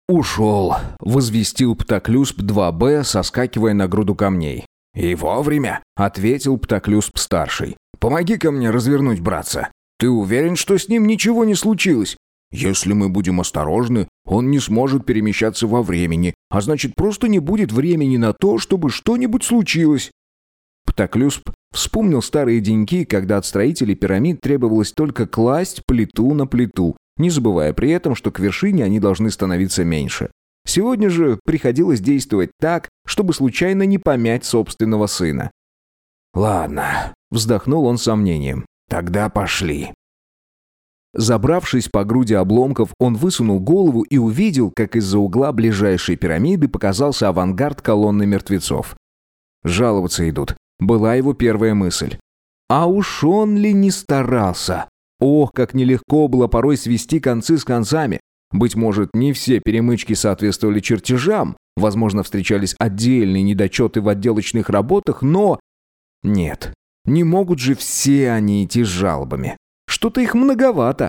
«Ушел», — возвестил Птоклюсп 2Б, соскакивая на груду камней. «И вовремя», — ответил Птоклюсп-старший. «Помоги-ка мне развернуть братца. Ты уверен, что с ним ничего не случилось? Если мы будем осторожны, он не сможет перемещаться во времени, а значит, просто не будет времени на то, чтобы что-нибудь случилось». Птоклюсп вспомнил старые деньки, когда от строителей пирамид требовалось только класть плиту на плиту, не забывая при этом, что к вершине они должны становиться меньше. Сегодня же приходилось действовать так, чтобы случайно не помять собственного сына. «Ладно», — вздохнул он с сомнением, — «тогда пошли». Забравшись по груди обломков, он высунул голову и увидел, как из-за угла ближайшей пирамиды показался авангард колонны мертвецов. «Жаловаться идут», — была его первая мысль. А уж он ли не старался? Ох, как нелегко было порой свести концы с концами. Быть может, не все перемычки соответствовали чертежам, возможно, встречались отдельные недочеты в отделочных работах, но... Нет, не могут же все они идти с жалобами. Что-то их многовато.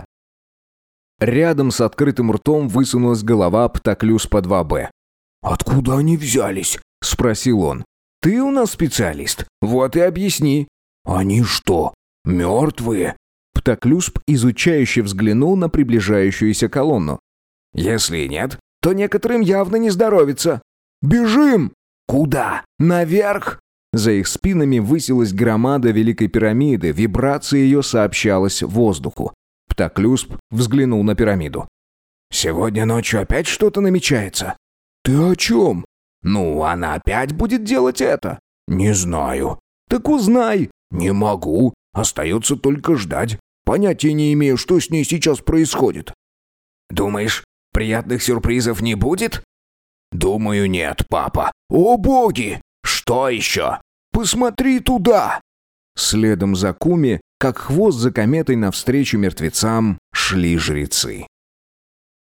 Рядом с открытым ртом высунулась голова Птоклюспа 2Б. «Откуда они взялись?» — спросил он. «Ты у нас специалист, вот и объясни». «Они что, мертвые?» Птоклюсп изучающе взглянул на приближающуюся колонну. «Если нет, то некоторым явно не здоровится. Бежим!» «Куда? Наверх?» За их спинами высилась громада Великой пирамиды, вибрация ее сообщалась воздуху. Птоклюсп взглянул на пирамиду. «Сегодня ночью опять что-то намечается?» «Ты о чем?» «Ну, она опять будет делать это?» «Не знаю». «Так узнай». «Не могу. Остается только ждать. Понятия не имею, что с ней сейчас происходит». «Думаешь, приятных сюрпризов не будет?» «Думаю, нет, папа». «О боги! Что еще?» «Посмотри туда!» Следом за Куми, как хвост за кометой навстречу мертвецам, шли жрецы.